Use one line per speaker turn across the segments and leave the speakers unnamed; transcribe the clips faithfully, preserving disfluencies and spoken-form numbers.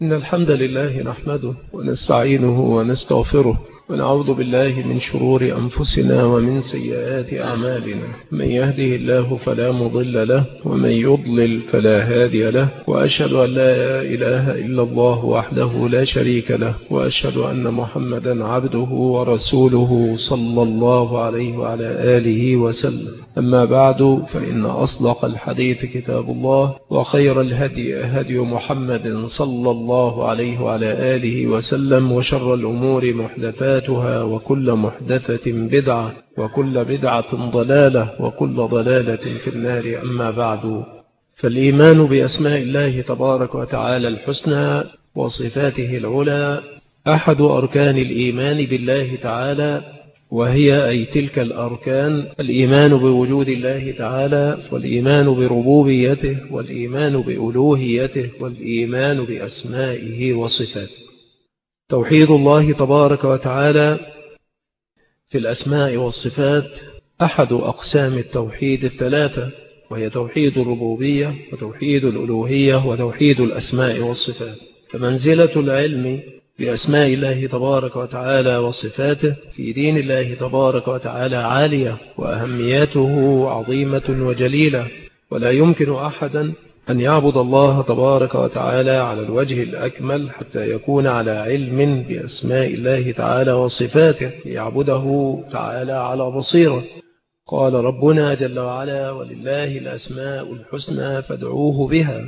إن الحمد لله نحمده ونستعينه ونستغفره ونعوذ بالله من شرور أنفسنا ومن سيئات أعمالنا. من يهده الله فلا مضل له ومن يضلل فلا هادي له، وأشهد أن لا إله إلا الله وحده لا شريك له، وأشهد أن محمدا عبده ورسوله صلى الله عليه وعلى آله وسلم. أما بعد، فإن أصدق الحديث كتاب الله، وخير الهدي هدي محمد صلى الله عليه وعلى آله وسلم، وشر الأمور محدثاتها، وكل محدثة بدعة، وكل بدعة ضلالة، وكل ضلالة في النار. أما بعد، فالإيمان بأسماء الله تبارك وتعالى الحسنى وصفاته العلى أحد أركان الإيمان بالله تعالى، وهي أي تلك الأركان: الإيمان بوجود الله تعالى، والإيمان بربوبيته، والإيمان بألوهيته، والإيمان بأسمائه وصفاته. توحيد الله تبارك وتعالى في الأسماء والصفات أحد أقسام التوحيد الثلاثة، وهي توحيد الربوبية، وتوحيد الألوهية، وتوحيد الأسماء والصفات. فمنزلة العلم بأسماء الله تبارك وتعالى وصفاته في دين الله تبارك وتعالى عالية، وأهميته عظيمة وجليلة، ولا يمكن أحدا أن يعبد الله تبارك وتعالى على الوجه الأكمل حتى يكون على علم بأسماء الله تعالى وصفاته، يعبده تعالى على بصيرة. قال ربنا جل وعلا: ولله الأسماء الحسنى فادعوه بها.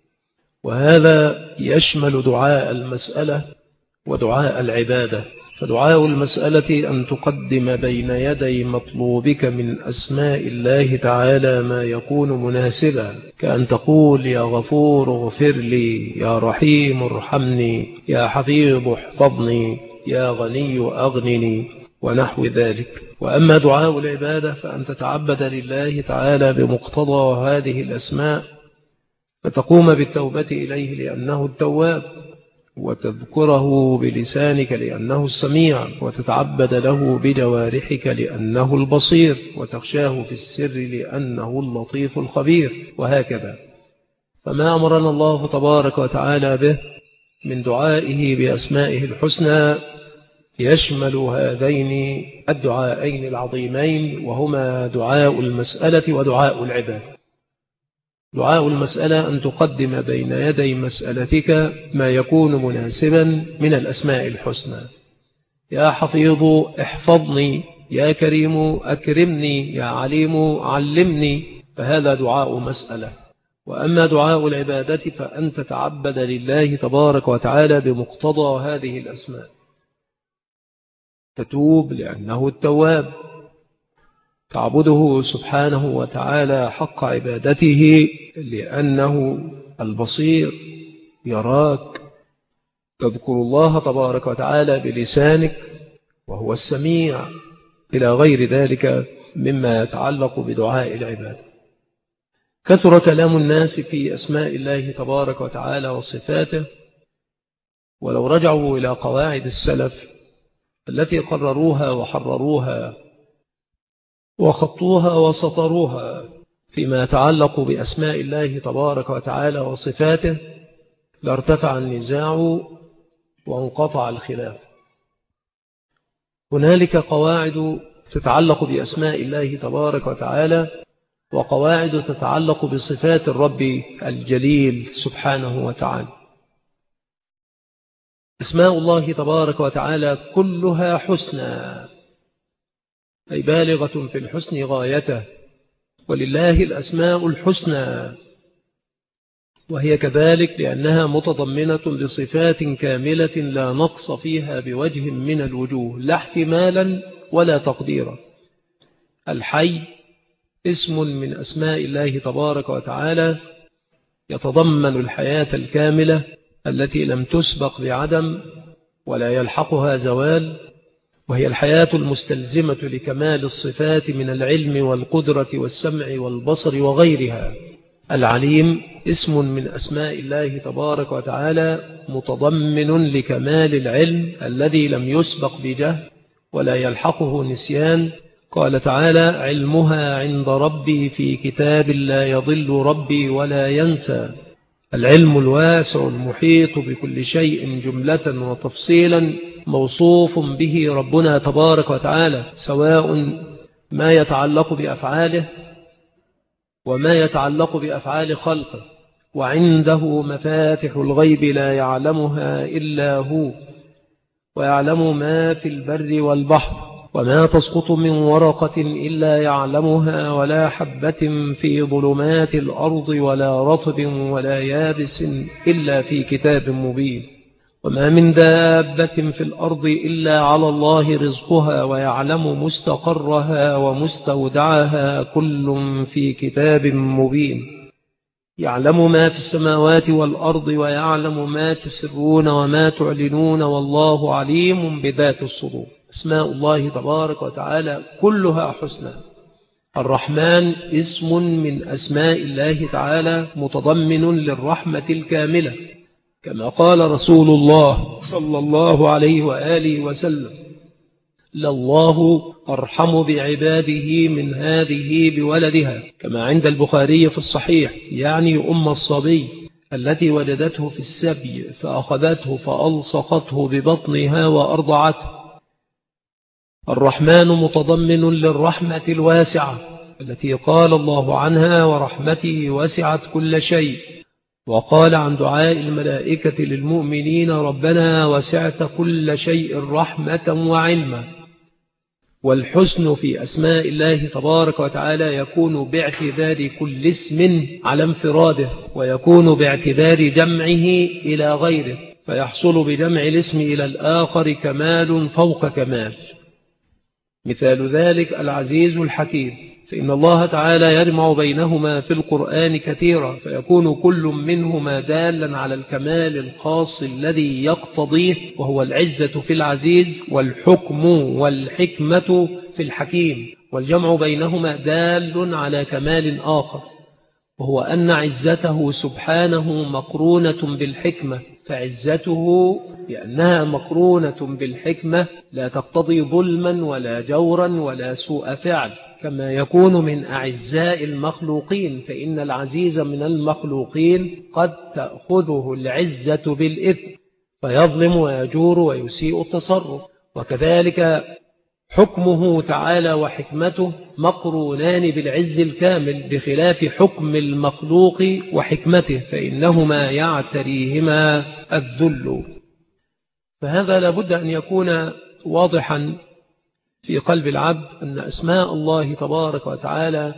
وهذا يشمل دعاء المسألة ودعاء العبادة. فدعاء المسألة أن تقدم بين يدي مطلوبك من أسماء الله تعالى ما يكون مناسبا، كأن تقول: يا غفور اغفر لي، يا رحيم ارحمني، يا حفيظ احفظني، يا غني أغنني، ونحو ذلك. وأما دعاء العبادة فأن تتعبد لله تعالى بمقتضى هذه الأسماء، فتقوم بالتوبة إليه لأنه التواب، وتذكره بلسانك لأنه السميع، وتتعبد له بجوارحك لأنه البصير، وتخشاه في السر لأنه اللطيف الخبير، وهكذا. فما أمرنا الله تبارك وتعالى به من دعائه بأسمائه الحسنى يشمل هذين الدعائين العظيمين، وهما دعاء المسألة ودعاء العبادة. دعاء المسألة أن تقدم بين يدي مسألتك ما يكون مناسبا من الأسماء الحسنى: يا حفيظ احفظني، يا كريم أكرمني، يا عليم علمني. فهذا دعاء مسألة. وأما دعاء العبادة فأن تتعبد لله تبارك وتعالى بمقتضى هذه الأسماء، تتوب لأنه التواب، تعبده سبحانه وتعالى حق عبادته لأنه البصير يراك، تذكر الله تبارك وتعالى بلسانك وهو السميع، إلى غير ذلك مما يتعلق بدعاء العبادة. كثر كلام الناس في أسماء الله تبارك وتعالى وصفاته، ولو رجعوا إلى قواعد السلف التي قرروها وحرروها وخطوها وسطروها فيما يتعلق بأسماء الله تبارك وتعالى وصفاته، لارتفع النزاع وانقطع الخلاف. هنالك قواعد تتعلق بأسماء الله تبارك وتعالى، وقواعد تتعلق بصفات الرب الجليل سبحانه وتعالى. أسماء الله تبارك وتعالى كلها حسنى، أي بالغة في الحسن غايته. ولله الأسماء الحسنى، وهي كذلك لأنها متضمنة لصفات كاملة لا نقص فيها بوجه من الوجوه، لا احتمالا ولا تقديرا. الحي اسم من أسماء الله تبارك وتعالى يتضمن الحياة الكاملة التي لم تسبق بعدم ولا يلحقها زوال، وهي الحياة المستلزمة لكمال الصفات من العلم والقدرة والسمع والبصر وغيرها. العليم اسم من أسماء الله تبارك وتعالى متضمن لكمال العلم الذي لم يسبق بجهل ولا يلحقه نسيان. قال تعالى: علمها عند ربي في كتاب لا يضل ربي ولا ينسى. العلم الواسع المحيط بكل شيء جملة وتفصيلا موصوف به ربنا تبارك وتعالى، سواء ما يتعلق بأفعاله وما يتعلق بأفعال خلقه. وعنده مفاتح الغيب لا يعلمها إلا هو، ويعلم ما في البر والبحر، وما تسقط من ورقة إلا يعلمها، ولا حبة في ظلمات الأرض ولا رطب ولا يابس إلا في كتاب مبين. وما من دابة في الأرض إلا على الله رزقها، ويعلم مستقرها ومستودعها كل في كتاب مبين. يعلم ما في السماوات والأرض، ويعلم ما تسرون وما تعلنون، والله عليم بذات الصدور. أسماء الله تبارك وتعالى كلها حسنى. الرحمن اسم من أسماء الله تعالى متضمن للرحمة الكاملة، كما قال رسول الله صلى الله عليه وآله وسلم: لله أرحم بعباده من هذه بولدها، كما عند البخاري في الصحيح، يعني أم الصبي التي ولدته في السبي فأخذته فألصقته ببطنها وأرضعته. الرحمن متضمن للرحمة الواسعة التي قال الله عنها: ورحمته وسعت كل شيء. وقال عن دعاء الملائكة للمؤمنين: ربنا وسعت كل شيء رحمة وعلما. والحسن في أسماء الله تبارك وتعالى يكون باعتبار كل اسم على انفراده، ويكون باعتبار جمعه إلى غيره، فيحصل بجمع الاسم إلى الآخر كمال فوق كمال. مثال ذلك العزيز الحكيم، فإن الله تعالى يجمع بينهما في القرآن كثيرا، فيكون كل منهما دالا على الكمال الخاص الذي يقتضيه، وهو العزة في العزيز، والحكم والحكمة في الحكيم. والجمع بينهما دال على كمال آخر، وهو أن عزته سبحانه مقرونة بالحكمة، فعزته لأنها مقرونة بالحكمة لا تقتضي ظلما ولا جورا ولا سوء فعل، كما يكون من أعزاء المخلوقين، فإن العزيز من المخلوقين قد تأخذه العزة بالإثم فيظلم ويجور ويسيء التصرف. وكذلك حكمه تعالى وحكمته مقرونان بالعز الكامل، بخلاف حكم المخلوق وحكمته، فإنهما يعتريهما الذل. فهذا لابد أن يكون واضحا في قلب العبد أن أسماء الله تبارك وتعالى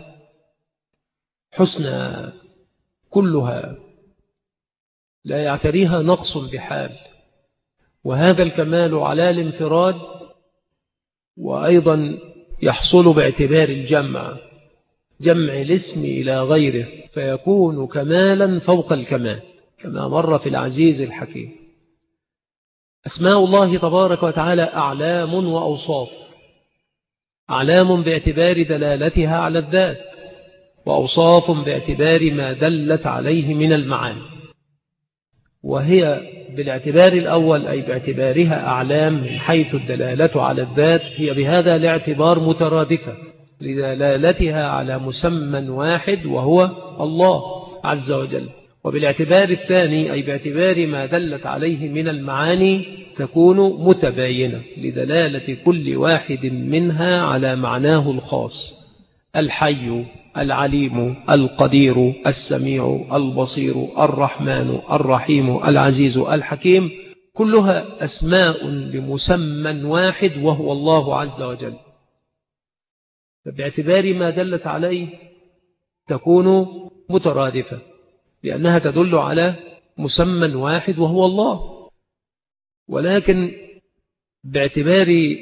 حسنى كلها لا يعتريها نقص بحال، وهذا الكمال على الانفراد، وأيضا يحصل باعتبار الجمع، جمع الاسم إلى غيره، فيكون كمالا فوق الكمال، كما مر في العزيز الحكيم. أسماء الله تبارك وتعالى أعلام وأوصاف. أعلام باعتبار دلالتها على الذات، وأوصاف باعتبار ما دلت عليه من المعاني. وهي بالاعتبار الأول أي باعتبارها أعلام من حيث الدلالة على الذات، هي بهذا الاعتبار مترادفة لدلالتها على مسمى واحد وهو الله عز وجل. وبالاعتبار الثاني أي باعتبار ما دلت عليه من المعاني تكون متباينة لدلالة كل واحد منها على معناه الخاص: الحي، العليم، القدير، السميع، البصير، الرحمن، الرحيم، العزيز، الحكيم، كلها أسماء لمسمى واحد وهو الله عز وجل. فباعتبار ما دلت عليه تكون مترادفة، لأنها تدل على مسمى واحد وهو الله. ولكن باعتبار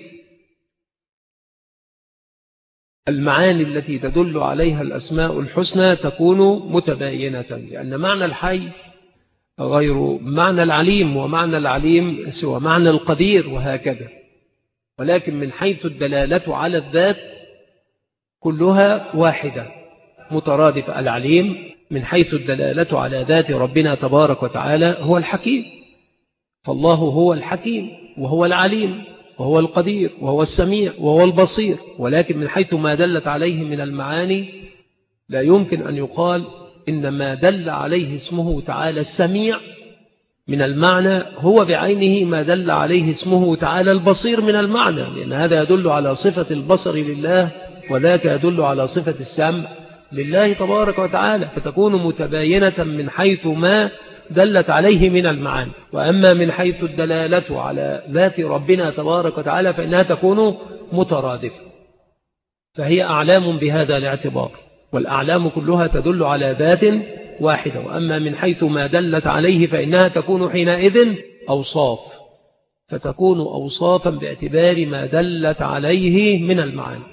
المعاني التي تدل عليها الأسماء الحسنى تكون متباينة، لأن معنى الحي غير معنى العليم، ومعنى العليم سوى معنى القدير، وهكذا. ولكن من حيث الدلالة على الذات كلها واحدة مترادفة. العليم من حيث الدلالة على ذات ربنا تبارك وتعالى هو الحكيم، فالله هو الحكيم وهو العليم وهو القدير وهو السميع وهو البصير. ولكن من حيث ما دلت عليه من المعاني لا يمكن أن يقال إنما دل عليه اسمه تعالى السميع من المعنى هو بعينه ما دل عليه اسمه تعالى البصير من المعنى، لأن هذا يدل على صفة البصر لله وذاك يدل على صفة السمع لله تبارك وتعالى، فتكون متباينة من حيث ما دلت عليه من المعاني. وأما من حيث الدلالة على ذات ربنا تبارك وتعالى فإنها تكون مترادفة، فهي أعلام بهذا الاعتبار، والأعلام كلها تدل على ذات واحدة. وأما من حيث ما دلت عليه فإنها تكون حينئذ أوصاف، فتكون أوصافا باعتبار ما دلت عليه من المعاني.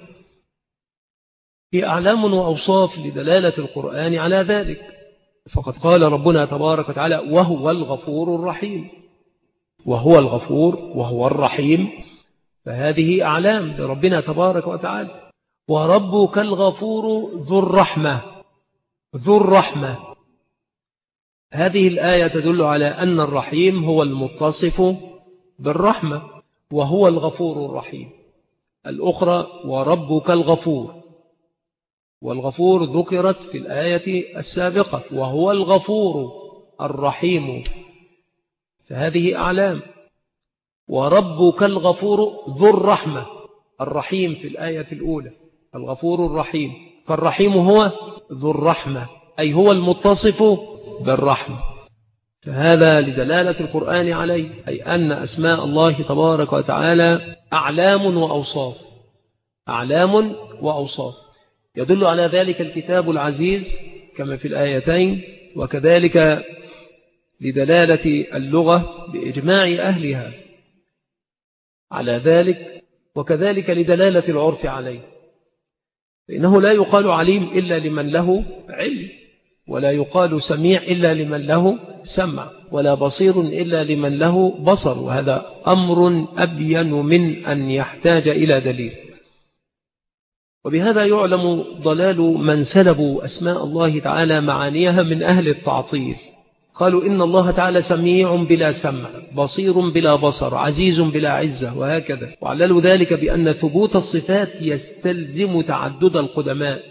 هي أعلام وأوصاف لدلالة القرآن على ذلك، فقد قال ربنا تبارك وتعالى وهو الغفور الرحيم، وهو الغفور وهو الرحيم، فهذه أعلام لربنا تبارك وتعالى. وربك الغفور ذو الرحمة، ذو الرحمة، هذه الآية تدل على أن الرحيم هو المتصف بالرحمة وهو الغفور الرحيم. الأخرى وربك الغفور، والغفور ذكرت في الآية السابقة وهو الغفور الرحيم، فهذه أعلام. وربك الغفور ذو الرحمة، الرحيم في الآية الأولى، الغفور الرحيم، فالرحيم هو ذو الرحمة أي هو المتصف بالرحمة، فهذا لدلالة القرآن عليه، أي أن أسماء الله تبارك وتعالى أعلام وأوصاف، أعلام وأوصاف، يدل على ذلك الكتاب العزيز كما في الآيتين، وكذلك لدلالة اللغة بإجماع أهلها على ذلك، وكذلك لدلالة العرف عليه، فإنه لا يقال عليم إلا لمن له علم، ولا يقال سميع إلا لمن له سمع، ولا بصير إلا لمن له بصر، وهذا أمر أبين من أن يحتاج إلى دليل. وبهذا يعلم ضلال من سلبوا أسماء الله تعالى معانيها من أهل التعطيل، قالوا إن الله تعالى سميع بلا سمع، بصير بلا بصر، عزيز بلا عزة، وهكذا، وعللوا ذلك بأن ثبوت الصفات يستلزم تعدد القدماء،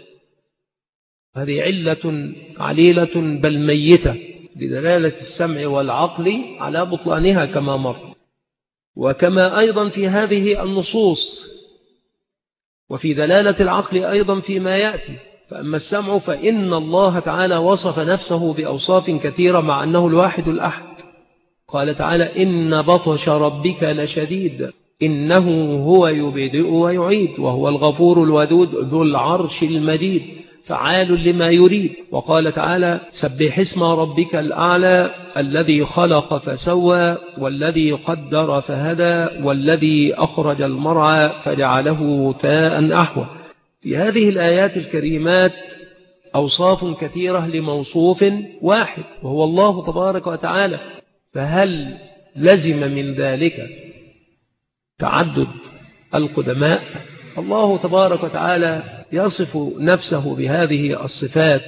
هذه علة عليلة بل ميتة لدلالة السمع والعقل على بطلانها كما مر. وكما أيضا في هذه النصوص وفي دلالة العقل أيضا فيما يأتي، فأما السمع فإن الله تعالى وصف نفسه بأوصاف كثيرة مع أنه الواحد الأحد، قال تعالى إن بطش ربك لشديد إنه هو يبدئ ويعيد وهو الغفور الودود ذو العرش المجيد فعال لما يريد. وقال تعالى سبح اسم ربك الأعلى الذي خلق فسوى والذي قدر فهدى والذي أخرج المرعى فجعله تاء أحوى. في هذه الآيات الكريمات أوصاف كثيرة لموصوف واحد وهو الله تبارك وتعالى، فهل لزم من ذلك تعدد القدماء؟ الله تبارك وتعالى يصف نفسه بهذه الصفات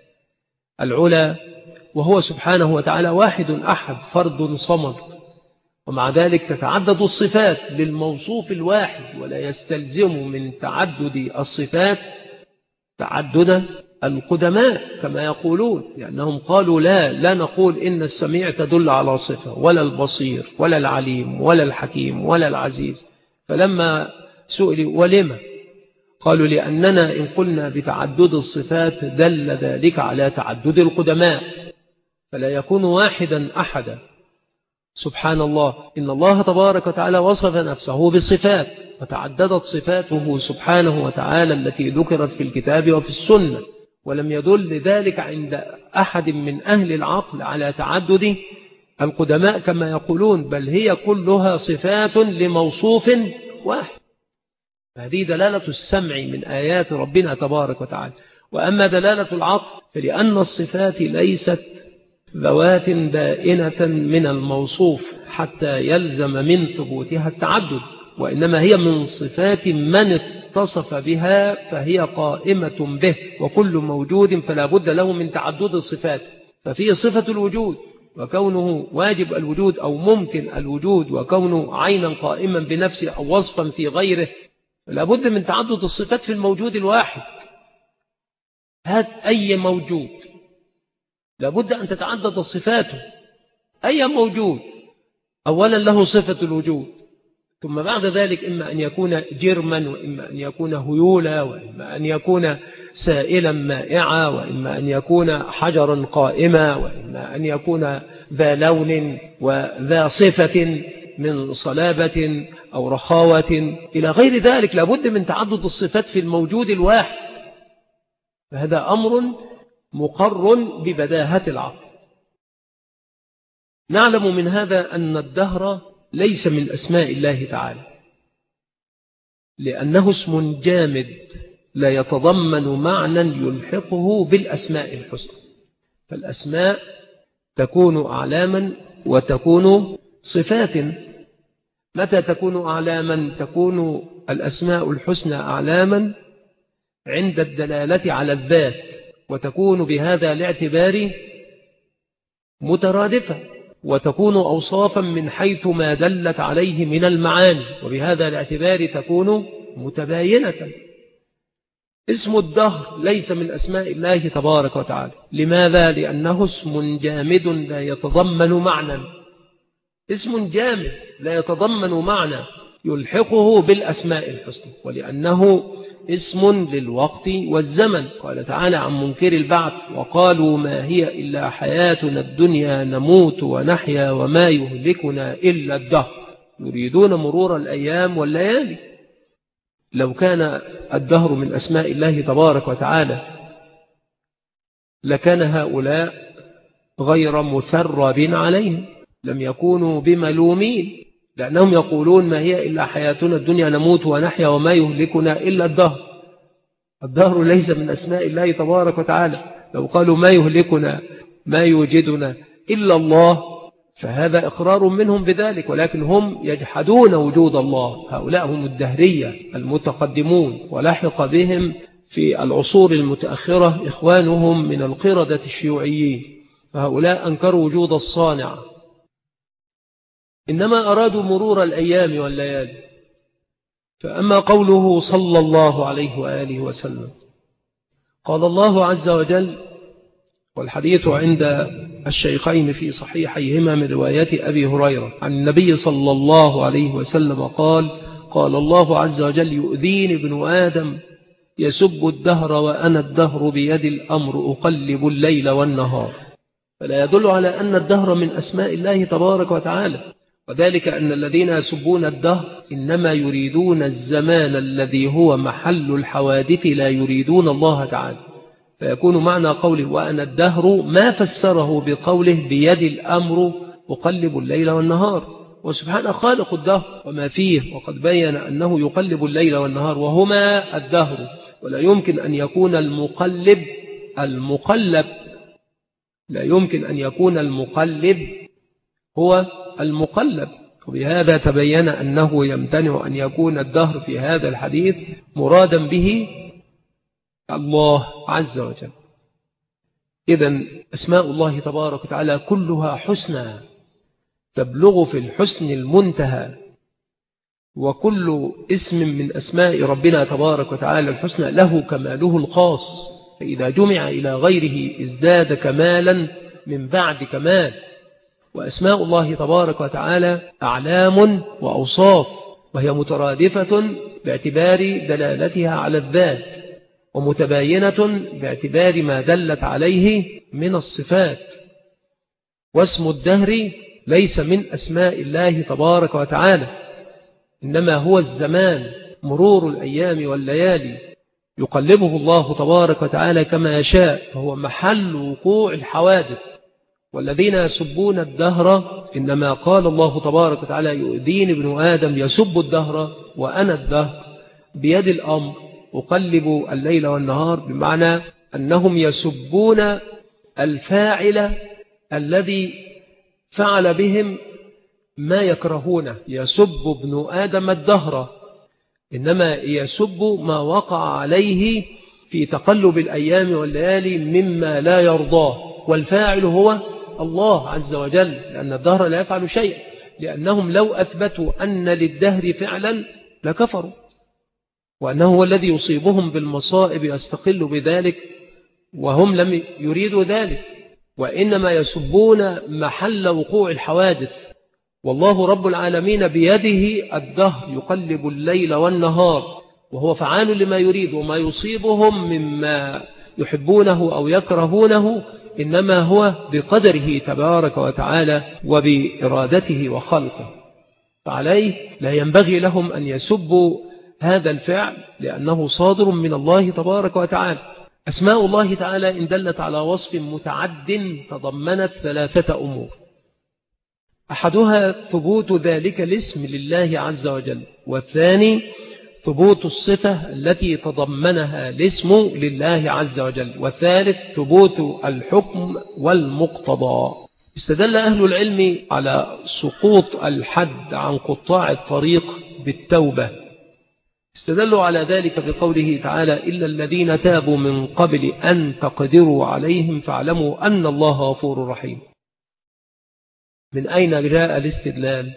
العلى، وهو سبحانه وتعالى واحد أحد فرد صمد، ومع ذلك تتعدد الصفات للموصوف الواحد، ولا يستلزم من تعدد الصفات تعدد القدماء كما يقولون، لأنهم قالوا لا لا نقول إن السميع تدل على صفة ولا البصير ولا العليم ولا الحكيم ولا العزيز. فلما سئلوا ولما قالوا لأننا إن قلنا بتعدد الصفات دل ذلك على تعدد القدماء، فلا يكون واحدا أحدا. سبحان الله، إن الله تبارك وتعالى وصف نفسه بالصفات وتعددت صفاته سبحانه وتعالى التي ذكرت في الكتاب وفي السنة، ولم يدل ذلك عند أحد من أهل العقل على تعدد القدماء كما يقولون، بل هي كلها صفات لموصوف واحد. هذه دلالة السمع من آيات ربنا تبارك وتعالى. وأما دلالة العقل فلأن الصفات ليست ذوات بائنة من الموصوف حتى يلزم من ثبوتها التعدد، وإنما هي من صفات من اتصف بها فهي قائمة به، وكل موجود فلا بد له من تعدد الصفات. ففيه صفة الوجود وكونه واجب الوجود أو ممكن الوجود، وكونه عينا قائما بنفسه أو وصفا في غيره، فلا بد من تعدد الصفات في الموجود الواحد. هات أي موجود لابد أن تتعدد صفاته. أي موجود أولا له صفة الوجود، ثم بعد ذلك إما أن يكون جرما، وإما أن يكون هيولا، وإما أن يكون سائلا مائعا، وإما أن يكون حجرا قائما، وإما أن يكون ذا لون وذا صفة من صلابة أو رخاوة إلى غير ذلك. لابد من تعدد الصفات في الموجود الواحد، فهذا أمر مقر ببداهة العقل. نعلم من هذا أن الدهر ليس من أسماء الله تعالى، لأنه اسم جامد لا يتضمن معنى يلحقه بالأسماء الحسنى. فالأسماء تكون أعلاما وتكون صفات. متى تكون أعلاما؟ تكون الأسماء الحسنى أعلاما عند الدلالة على الذات، وتكون بهذا الاعتبار مترادفة، وتكون أوصافا من حيث ما دلت عليه من المعاني، وبهذا الاعتبار تكون متباينة. اسم الدهر ليس من أسماء الله تبارك وتعالى. لماذا؟ لأنه اسم جامد لا يتضمن معنى. اسم جامد لا يتضمن معنى يلحقه بالأسماء الحسنى، ولأنه اسم للوقت والزمن. قال تعالى عن منكر البعث: وقالوا ما هي إلا حياتنا الدنيا نموت ونحيا وما يهلكنا إلا الدهر، يريدون مرور الأيام والليالي. لو كان الدهر من أسماء الله تبارك وتعالى لكان هؤلاء غير مثرب عليهم، لم يكونوا بملومين، لأنهم يقولون ما هي إلا حياتنا الدنيا نموت ونحيا وما يهلكنا إلا الدهر. الدهر ليس من أسماء الله تبارك وتعالى. لو قالوا ما يهلكنا ما يوجدنا إلا الله فهذا إقرار منهم بذلك، ولكن هم يجحدون وجود الله. هؤلاء هم الدهرية المتقدمون، ولحق بهم في العصور المتأخرة إخوانهم من القردة الشيوعيين، فهؤلاء أنكروا وجود الصانع، إنما أرادوا مرور الأيام والليالي. فأما قوله صلى الله عليه وآله وسلم، قال الله عز وجل، والحديث عند الشيخين في صحيحيهما من رواية أبي هريرة عن النبي صلى الله عليه وسلم قال: قال الله عز وجل: يؤذيني ابن آدم يسب الدهر وأنا الدهر بيد الأمر أقلب الليل والنهار. فلا يدل على أن الدهر من أسماء الله تبارك وتعالى، وذلك أن الذين يسبون الدهر إنما يريدون الزمان الذي هو محل الحوادث، لا يريدون الله تعالى. فيكون معنى قوله وأنا الدهر ما فسره بقوله بيد الأمر أقلب الليل والنهار، وسبحانه خالق الدهر وما فيه، وقد بين أنه يقلب الليل والنهار وهما الدهر، ولا يمكن أن يكون المقلب المقلب لا يمكن أن يكون المقلب هو المقلب. وبهذا تبين أنه يمتنع أن يكون الدهر في هذا الحديث مرادا به الله عز وجل. إذن أسماء الله تبارك وتعالى كلها حسنى تبلغ في الحسن المنتهى، وكل اسم من أسماء ربنا تبارك وتعالى الحسنى له كماله الخاص، فإذا جمع إلى غيره ازداد كمالا من بعد كمال. وأسماء الله تبارك وتعالى أعلام وأوصاف، وهي مترادفة باعتبار دلالتها على الذات، ومتباينة باعتبار ما دلت عليه من الصفات. واسم الدهر ليس من أسماء الله تبارك وتعالى، إنما هو الزمان، مرور الأيام والليالي يقلبه الله تبارك وتعالى كما يشاء، فهو محل وقوع الحوادث. والذين يسبون الدهر إنما قال الله تبارك وتعالى يؤذيني ابن آدم يسب الدهر وأنا الدهر بيد الأمر أقلب الليل والنهار، بمعنى أنهم يسبون الفاعل الذي فعل بهم ما يكرهونه. يسب ابن آدم الدهر، إنما يسب ما وقع عليه في تقلب الأيام والليالي مما لا يرضاه، والفاعل هو الله عز وجل، لأن الدهر لا يفعل شيء، لأنهم لو أثبتوا أن للدهر فعلا لكفروا، وأنه هو الذي يصيبهم بالمصائب يستقل بذلك، وهم لم يريدوا ذلك. وإنما يسبون محل وقوع الحوادث. والله رب العالمين بيده الدهر يقلب الليل والنهار، وهو فعال لما يريد، وما يصيبهم مما يحبونه أو يكرهونه إنما هو بقدره تبارك وتعالى وبإرادته وخلقه. فعليه لا ينبغي لهم أن يسبوا هذا الفعل لأنه صادر من الله تبارك وتعالى. أسماء الله تعالى إن دلت على وصف متعد تضمنت ثلاثة أمور: أحدها ثبوت ذلك الاسم لله عز وجل، والثاني ثبوت الصفة التي تضمنها الاسم لله عز وجل، والثالث ثبوت الحكم والمقتضى. استدل أهل العلم على سقوط الحد عن قطاع الطريق بالتوبة. استدلوا على ذلك بقوله تعالى: إلا الذين تابوا من قبل أن تقدروا عليهم فاعلموا أن الله غفور رحيم. من أين جاء الاستدلال؟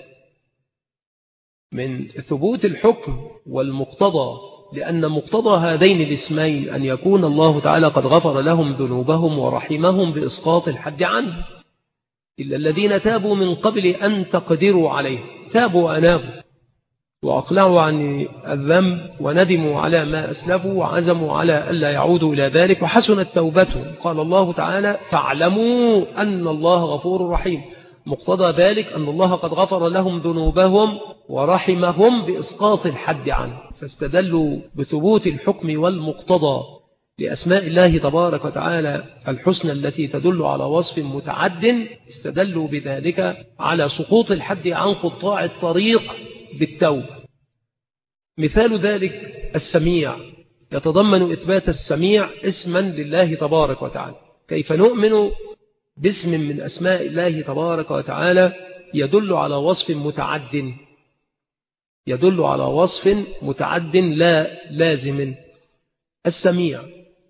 من ثبوت الحكم والمقتضى، لأن مقتضى هذين الاسمين أن يكون الله تعالى قد غفر لهم ذنوبهم ورحمهم بإسقاط الحد عنه. إلا الذين تابوا من قبل أن تقدروا عليهم، تابوا وأنابوا وأقلعوا عن الذنب وندموا على ما أسلفوا وعزموا على ألا يعودوا إلى ذلك وحسنت توبتهم. قال الله تعالى: فاعلموا أن الله غفور رحيم. مقتضى ذلك أن الله قد غفر لهم ذنوبهم ورحمهم بإسقاط الحد عنه، فاستدلوا بثبوت الحكم والمقتضى لأسماء الله تبارك وتعالى الحسنى التي تدل على وصف متعد. استدلوا بذلك على سقوط الحد عن قطاع الطريق بالتوبة. مثال ذلك السميع، يتضمن إثبات السميع اسما لله تبارك وتعالى. كيف نؤمن باسم من أسماء الله تبارك وتعالى يدل على وصف متعد، يدل على وصف متعد لا لازم؟ السميع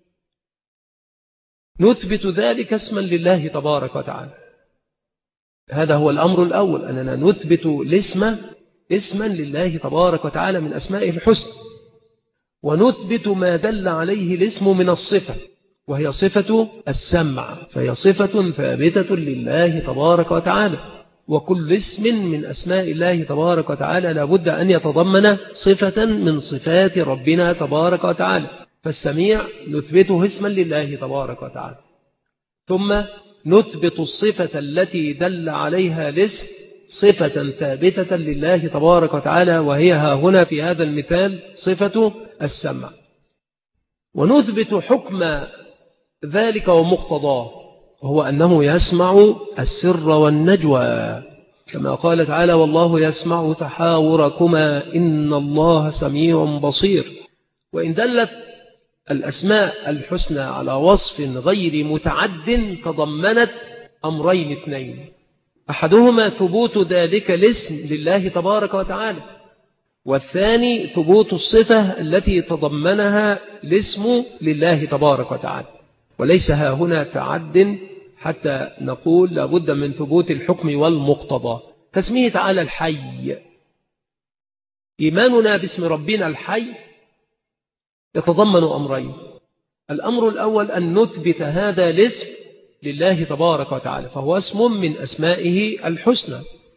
نثبت ذلك اسما لله تبارك وتعالى. هذا هو الأمر الأول، أننا نثبت الاسم اسما لله تبارك وتعالى من أسمائه الحسنى، ونثبت ما دل عليه الاسم من الصفة، وهي صفة السمع، فهي صفة ثابتة لله تبارك وتعالى. وكل اسم من أسماء الله تبارك وتعالى لابد أن يتضمن صفة من صفات ربنا تبارك وتعالى. فالسميع نثبته اسما لله تبارك وتعالى، ثم نثبت الصفة التي دل عليها الاسم صفة ثابتة لله تبارك وتعالى، وهي ها هنا في هذا المثال صفة السمع. ونثبت حكم ذلك ومقتضاه، وهو أنه يسمع السر والنجوى، كما قال تعالى: والله يسمع تحاوركما إن الله سميع بصير. وإن دلت الأسماء الحسنى على وصف غير متعد تضمنت أمرين اثنين: أحدهما ثبوت ذلك الاسم لله تبارك وتعالى، والثاني ثبوت الصفة التي تضمنها الاسم لله تبارك وتعالى. وليس ها هنا تعد حتى نقول لابد من ثبوت الحكم والمقتضى. تسميه تعالى الحي، إيماننا باسم ربنا الحي يتضمن أمرين: الأمر الأول أن نثبت هذا الاسم لله تبارك وتعالى، فهو اسم من أسمائه الحسنى،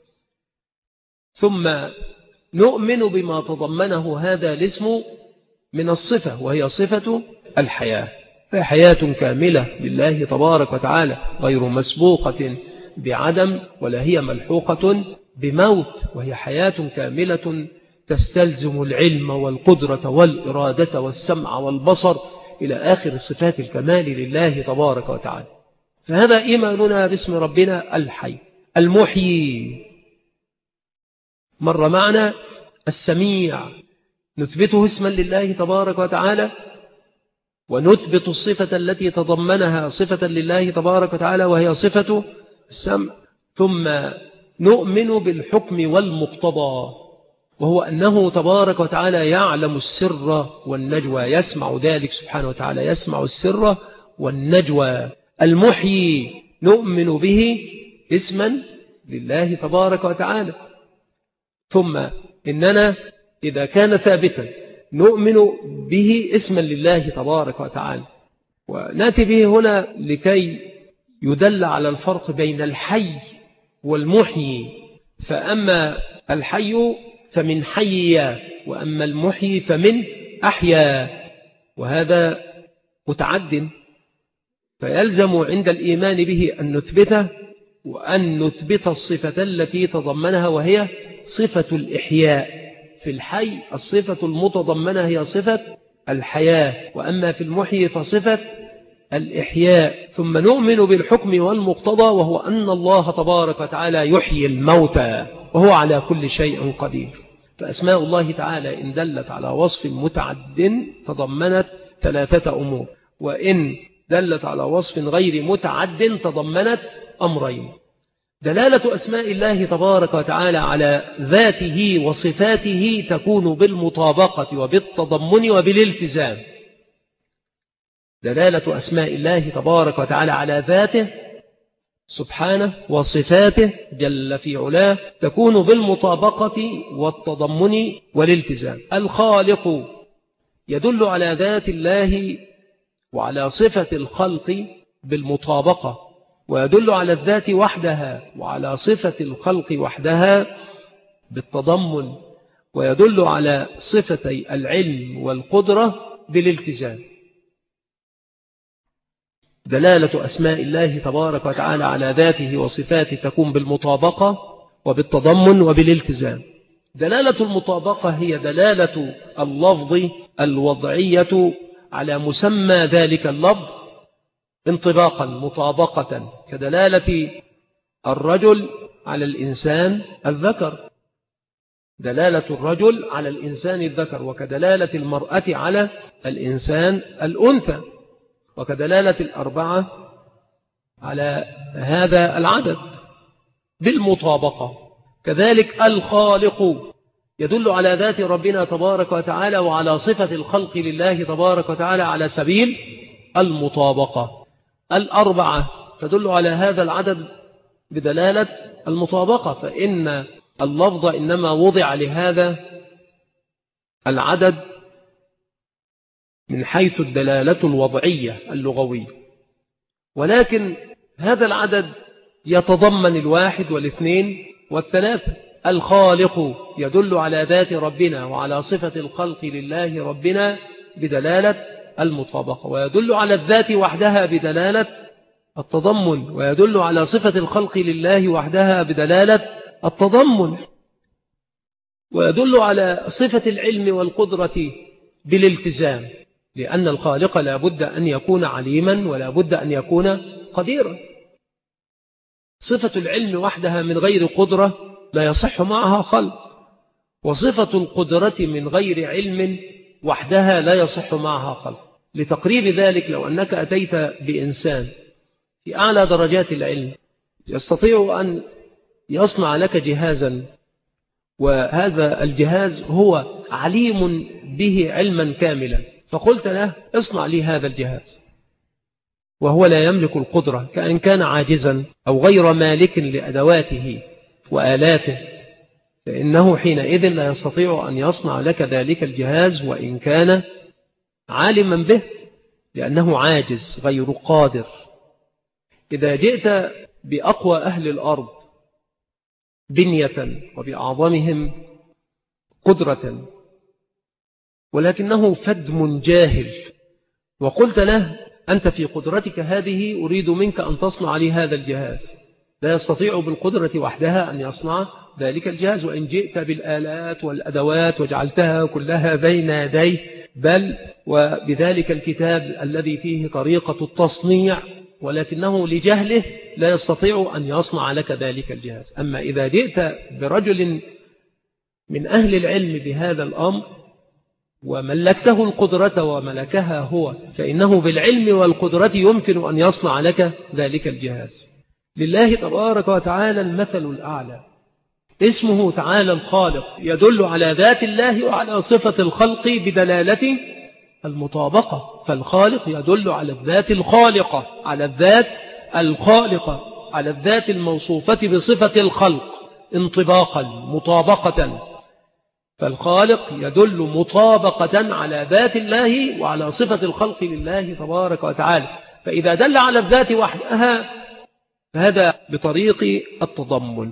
ثم نؤمن بما تضمنه هذا الاسم من الصفة، وهي صفة الحياة، فهي حياة كاملة لله تبارك وتعالى غير مسبوقة بعدم، ولا هي ملحوقة بموت، وهي حياة كاملة تستلزم العلم والقدرة والإرادة والسمع والبصر إلى آخر صفات الكمال لله تبارك وتعالى. فهذا إيماننا باسم ربنا الحي. المحيي مر معنا السميع، نثبته اسما لله تبارك وتعالى، ونثبت الصفة التي تضمنها صفة لله تبارك وتعالى وهي صفة السمع، ثم نؤمن بالحكم والمقتضى، وهو أنه تبارك وتعالى يعلم السر والنجوى، يسمع ذلك سبحانه وتعالى، يسمع السر والنجوى. المحيي نؤمن به اسما لله تبارك وتعالى، ثم إننا إذا كان ثابتا نؤمن به اسما لله تبارك وتعالى، ونأتي به هنا لكي يدل على الفرق بين الحي والمحيي، فأما الحي فمن حي، وأما المحيي فمن أحيا، وهذا متعد، فيلزم عند الإيمان به أن نثبته، وأن نثبت الصفة التي تضمنها وهي صفة الإحياء. في الحي الصفة المتضمنة هي صفة الحياة، وأما في المحيي فصفة الإحياء. ثم نؤمن بالحكم والمقتضى، وهو أن الله تبارك وتعالى يحيي الموتى وهو على كل شيء قدير. فأسماء الله تعالى إن دلت على وصف متعد تضمنت ثلاثة أمور، وإن دلت على وصف غير متعد تضمنت أمرين. دلالة أسماء الله تبارك وتعالى على ذاته وصفاته تكون بالمطابقة وبالتضمن وبالالتزام. دلالة أسماء الله تبارك وتعالى على ذاته سبحانه وصفاته جل في علاه تكون بالمطابقة والتضمن والالتزام. الخالق يدل على ذات الله وعلى صفة الخلق بالمطابقة، ويدل على الذات وحدها وعلى صفة الخلق وحدها بالتضمن، ويدل على صفتي العلم والقدرة بالالتزام. دلالة أسماء الله تبارك وتعالى على ذاته وصفاته تكون بالمطابقة وبالتضمن وبالالتزام. دلالة المطابقة هي دلالة اللفظ الوضعية على مسمى ذلك اللفظ انطباقا مطابقة، كدلالة الرجل على الإنسان الذكر، دلالة الرجل على الإنسان الذكر، وكدلالة المرأة على الإنسان الأنثى، وكدلالة الأربعة على هذا العدد بالمطابقة. كذلك الخالق يدل على ذات ربنا تبارك وتعالى وعلى صفة الخلق لله تبارك وتعالى على سبيل المطابقة. الأربعة تدل على هذا العدد بدلالة المطابقة، فإن اللفظ إنما وضع لهذا العدد من حيث الدلالة الوضعية اللغوية، ولكن هذا العدد يتضمن الواحد والاثنين والثلاثة. الخالق يدل على ذات ربنا وعلى صفة الخلق لله ربنا بدلالة المطابقة، ويدل على الذات وحدها بدلالة التضمن، ويدل على صفة الخلق لله وحدها بدلالة التضمن، ويدل على صفة العلم والقدرة بالالتزام، لأن الخالق لا بد أن يكون عليما ولا بد أن يكون قديرا. صفة العلم وحدها من غير قدرة لا يصح معها خلق، وصفة القدرة من غير علم وحدها لا يصح معها خلق. لتقريب ذلك، لو أنك أتيت بإنسان في أعلى درجات العلم يستطيع أن يصنع لك جهازا، وهذا الجهاز هو عليم به علما كاملا، فقلت له اصنع لي هذا الجهاز، وهو لا يملك القدرة، كأن كان عاجزا أو غير مالك لأدواته وآلاته، فإنه حينئذ لا يستطيع أن يصنع لك ذلك الجهاز وإن كان عالما به، لأنه عاجز غير قادر. إذا جئت بأقوى أهل الأرض بنية وبأعظمهم قدرة، ولكنه فدم جاهل، وقلت له أنت في قدرتك هذه أريد منك أن تصنع لي هذا الجهاز، لا يستطيع بالقدرة وحدها أن يصنع ذلك الجهاز، وإن جئت بالآلات والأدوات وجعلتها كلها بين يديه، بل وبذلك الكتاب الذي فيه طريقة التصنيع، ولكنه لجهله لا يستطيع أن يصنع لك ذلك الجهاز. أما إذا جئت برجل من أهل العلم بهذا الأمر وملكته القدرة وملكها هو، فإنه بالعلم والقدرة يمكن أن يصنع لك ذلك الجهاز. لله تبارك وتعالى المثل الأعلى، اسمه تعالى الخالق، يدل على ذات الله وعلى صفة الخلق بدلالة المطابقة. فالخالق يدل على الذات الخالقة، على الذات الخالقة، على الذات الموصوفة بصفة الخلق انطباقا مطابقة. فالخالق يدل مطابقة على ذات الله وعلى صفة الخلق لله تبارك وتعالى. فإذا دل على الذات وحدها فهذا بطريق التضمن.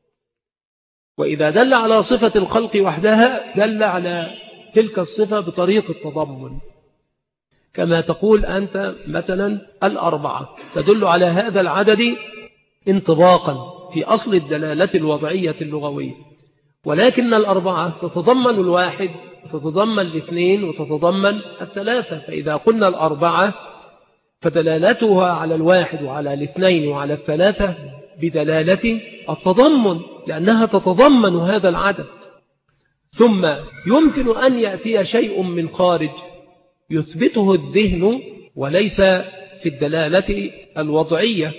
وإذا دل على صفة الخلق وحدها دل على تلك الصفة بطريق التضمن، كما تقول أنت مثلا الأربعة تدل على هذا العدد انطباقا في أصل الدلالة الوضعية اللغوية، ولكن الأربعة تتضمن الواحد وتتضمن الاثنين وتتضمن الثلاثة. فإذا قلنا الأربعة فدلالتها على الواحد وعلى الاثنين وعلى الثلاثة بدلالة التضمن، لأنها تتضمن هذا العدد. ثم يمكن أن يأتي شيء من خارج يثبته الذهن وليس في الدلالة الوضعية،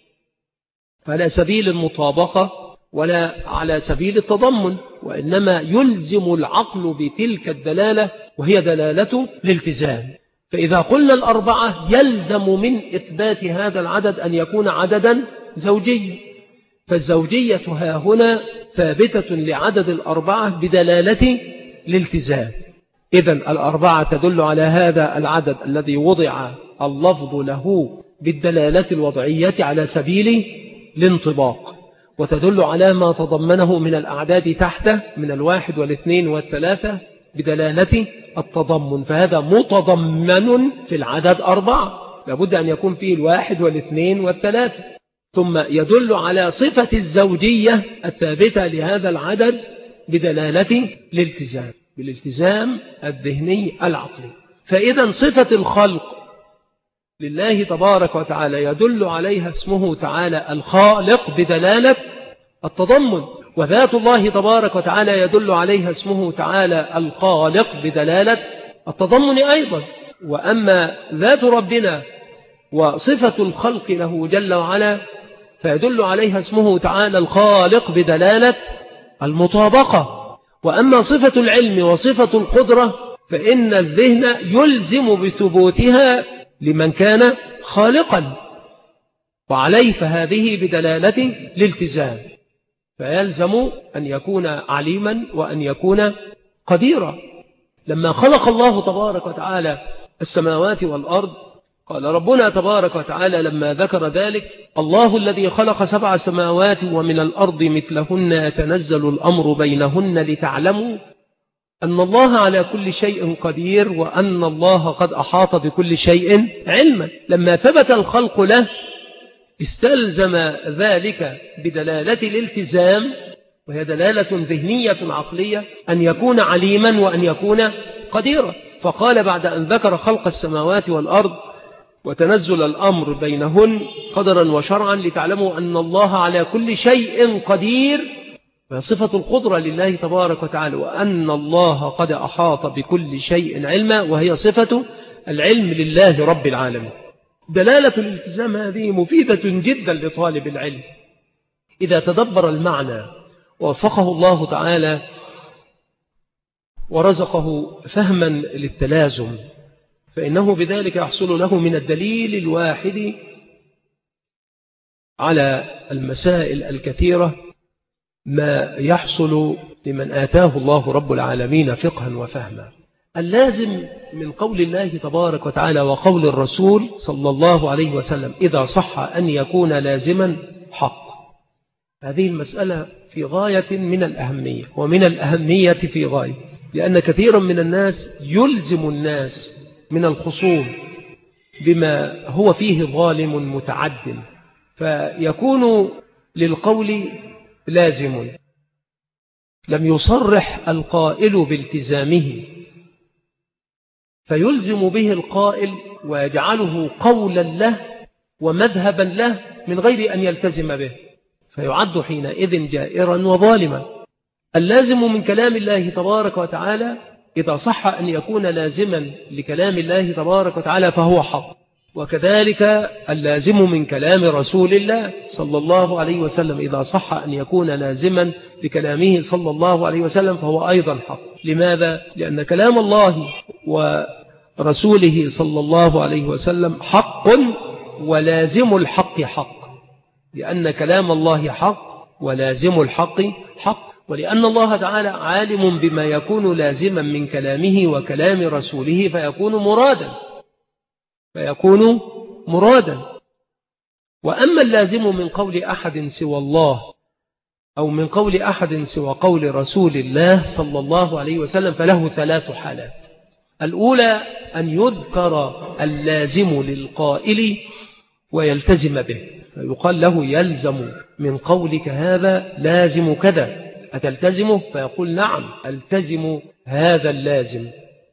فلا سبيل المطابقة ولا على سبيل التضمن، وإنما يلزم العقل بتلك الدلالة وهي دلالة الالتزام. فإذا قلنا الأربعة يلزم من إثبات هذا العدد أن يكون عددا زوجيا، فالزوجية ها هنا ثابتة لعدد الأربعة بدلالة الالتزام. إذن الأربعة تدل على هذا العدد الذي وضع اللفظ له بالدلالة الوضعية على سبيل الانطباق، وتدل على ما تضمنه من الأعداد تحته من الواحد والاثنين والثلاثة بدلالة التضمن، فهذا متضمن في العدد أربعة، لابد أن يكون فيه الواحد والاثنين والثلاثة. ثم يدل على صفة الزوجية الثابتة لهذا العدد بدلالة الالتزام، بالالتزام الذهني العقلي. فإذا صفة الخلق لله تبارك وتعالى يدل عليها اسمه تعالى الخالق بدلالة التضمن، وذات الله تبارك وتعالى يدل عليها اسمه تعالى الخالق بدلالة التضمن أيضا. وأما ذات ربنا وصفة الخلق له جل وعلا فيدل عليها اسمه تعالى الخالق بدلالة المطابقة. وأما صفة العلم وصفة القدرة فإن الذهن يلزم بثبوتها لمن كان خالقا، وعليه فهذه بدلالة الالتزام، فيلزم أن يكون عليما وأن يكون قديرا. لما خلق الله تبارك وتعالى السماوات والأرض قال ربنا تبارك وتعالى لما ذكر ذلك: الله الذي خلق سبع سماوات ومن الأرض مثلهن يتنزل الأمر بينهن لتعلموا أن الله على كل شيء قدير وأن الله قد أحاط بكل شيء علما. لما ثبت الخلق له استلزم ذلك بدلالة الالتزام، وهي دلالة ذهنية عقلية، أن يكون عليما وأن يكون قديرا. فقال بعد أن ذكر خلق السماوات والأرض وتنزل الأمر بينهن قدرا وشرعا لتعلموا أن الله على كل شيء قدير، صفة القدرة لله تبارك وتعالى، وأن الله قد أحاط بكل شيء علما، وهي صفة العلم لله رب العالمين. دلالة الالتزام هذه مفيدة جدا لطالب العلم إذا تدبر المعنى ووفقه الله تعالى ورزقه فهما للتلازم، فإنه بذلك يحصل له من الدليل الواحد على المسائل الكثيرة ما يحصل لمن آتاه الله رب العالمين فقها وفهما. اللازم من قول الله تبارك وتعالى وقول الرسول صلى الله عليه وسلم إذا صح أن يكون لازما حق. هذه المسألة في غاية من الأهمية، ومن الأهمية في غاية، لأن كثيرا من الناس يلزم الناس من الخصوم بما هو فيه ظالم متعد، فيكون للقول لازم لم يصرح القائل بالتزامه، فيلزم به القائل ويجعله قولا له ومذهبا له من غير أن يلتزم به، فيعد حينئذ جائرا وظالما. اللازم من كلام الله تبارك وتعالى إذا صح أن يكون لازما لكلام الله تبارك وتعالى فهو حق، وكذلك اللازم من كلام رسول الله صلى الله عليه وسلم إذا صح أن يكون لازما لكلامه صلى الله عليه وسلم فهو أيضا حق. لماذا؟ لأن كلام الله ورسوله صلى الله عليه وسلم حق، ولازم الحق حق، لأن كلام الله حق ولازم الحق حق، ولأن الله تعالى عالم بما يكون لازما من كلامه وكلام رسوله فيكون مرادا فيكون مرادا وأما اللازم من قول أحد سوى الله أو من قول أحد سوى قول رسول الله صلى الله عليه وسلم فله ثلاث حالات. الأولى أن يذكر اللازم للقائل ويلتزم به، فيقال له يلزم من قولك هذا لازم كذا، أتلتزمه؟ فيقول نعم ألتزم هذا اللازم.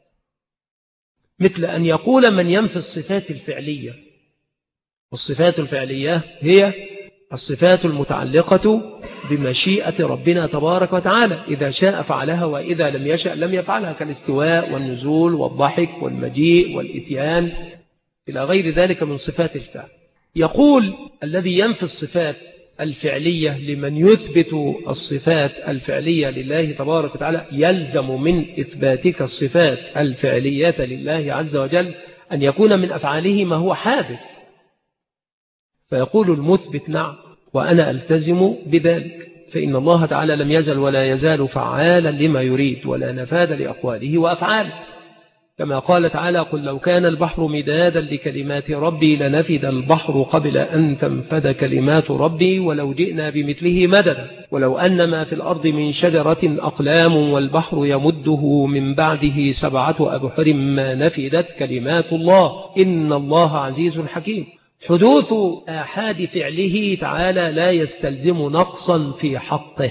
مثل أن يقول من ينفي الصفات الفعلية، والصفات الفعلية هي الصفات المتعلقة بمشيئة ربنا تبارك وتعالى، إذا شاء فعلها وإذا لم يشأ لم يفعلها، كالاستواء والنزول والضحك والمجيء والإتيان إلى غير ذلك من صفات الفعل. يقول الذي ينفي الصفات الفعلية لمن يثبت الصفات الفعلية لله تبارك وتعالى يلزم من إثباتك الصفات الفعلية لله عز وجل أن يكون من أفعاله ما هو حادث. فيقول المثبت نعم وأنا ألتزم بذلك، فإن الله تعالى لم يزل ولا يزال فعالا لما يريد ولا نفاذ لأقواله وأفعاله، كما قال تعالى قل لو كان البحر مدادا لكلمات ربي لنفد البحر قبل أن تنفد كلمات ربي ولو جئنا بمثله مددا ولو أن ما في الأرض من شجرة أقلام والبحر يمده من بعده سبعة أبحر ما نفدت كلمات الله إن الله عزيز حكيم. حدوث آحاد فعله تعالى لا يستلزم نقصا في حقه.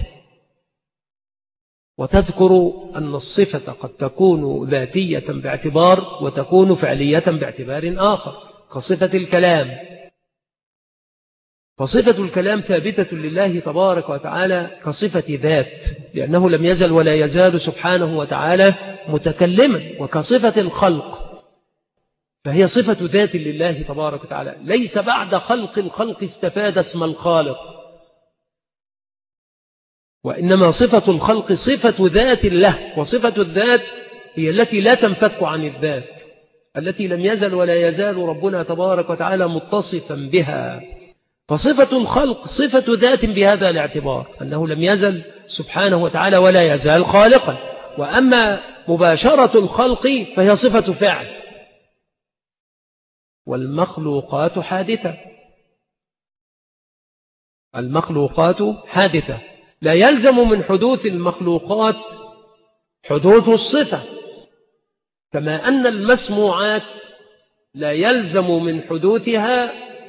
وتذكر أن الصفة قد تكون ذاتية باعتبار وتكون فعلية باعتبار آخر، كصفة الكلام. فصفة الكلام ثابتة لله تبارك وتعالى كصفة ذات، لأنه لم يزل ولا يزال سبحانه وتعالى متكلما. وكصفة الخلق فهي صفة ذات لله تبارك وتعالى، ليس بعد خلق الخلق استفاد اسم الخالق، وإنما صفة الخلق صفة ذات له، وصفة الذات هي التي لا تنفك عن الذات التي لم يزل ولا يزال ربنا تبارك وتعالى متصفا بها. فصفة الخلق صفة ذات بهذا الاعتبار أنه لم يزل سبحانه وتعالى ولا يزال خالقا. وأما مباشرة الخلق فهي صفة فعل. والمخلوقات حادثة، المخلوقات حادثة، لا يلزم من حدوث المخلوقات حدوث الصفة، كما أن المسموعات لا يلزم من حدوثها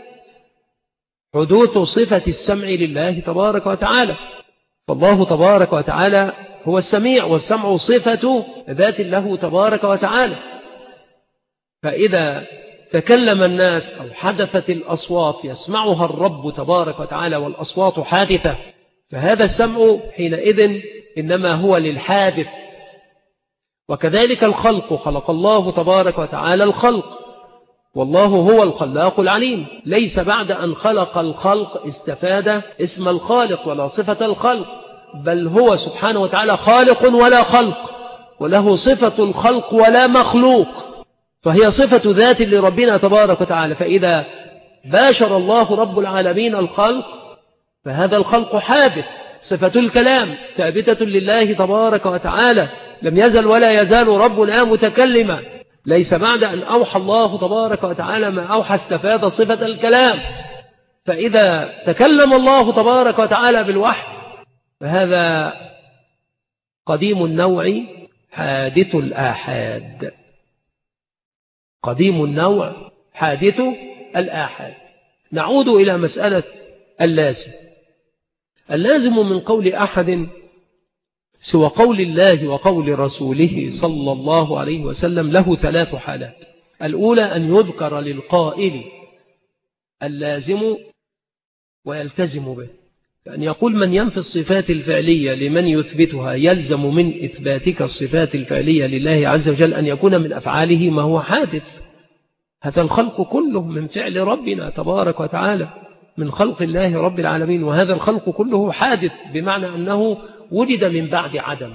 حدوث صفة السمع لله تبارك وتعالى. فالله تبارك وتعالى هو السميع، والسمع صفة ذات له تبارك وتعالى. فإذا تكلم الناس أو حدثت الأصوات يسمعها الرب تبارك وتعالى والأصوات حادثة، فهذا السمع حينئذ إنما هو للحادث. وكذلك الخلق، خلق الله تبارك وتعالى الخلق، والله هو الخلاق العليم، ليس بعد أن خلق الخلق استفاد اسم الخالق ولا صفة الخلق، بل هو سبحانه وتعالى خالق ولا خلق، وله صفة الخلق ولا مخلوق، فهي صفة ذات لربنا تبارك وتعالى. فإذا باشر الله رب العالمين الخلق فهذا الخلق حادث. صفة الكلام ثابتة لله تبارك وتعالى، لم يزل ولا يزال ربنا متكلما، ليس بعد أن أوحى الله تبارك وتعالى ما أوحى استفاد صفة الكلام. فإذا تكلم الله تبارك وتعالى بالوحي فهذا قديم النوع حادث الآحاد، قديم النوع حادث الآحاد. نعود إلى مسألة اللازم. اللازم من قول أحد سوى قول الله وقول رسوله صلى الله عليه وسلم له ثلاث حالات. الأولى أن يذكر للقائل اللازم ويلتزم به، أن يقول من ينفي الصفات الفعلية لمن يثبتها يلزم من إثباتك الصفات الفعلية لله عز وجل أن يكون من أفعاله ما هو حادث. هذا الخلق كله من فعل ربنا تبارك وتعالى، من خلق الله رب العالمين، وهذا الخلق كله حادث بمعنى أنه وجد من بعد عدم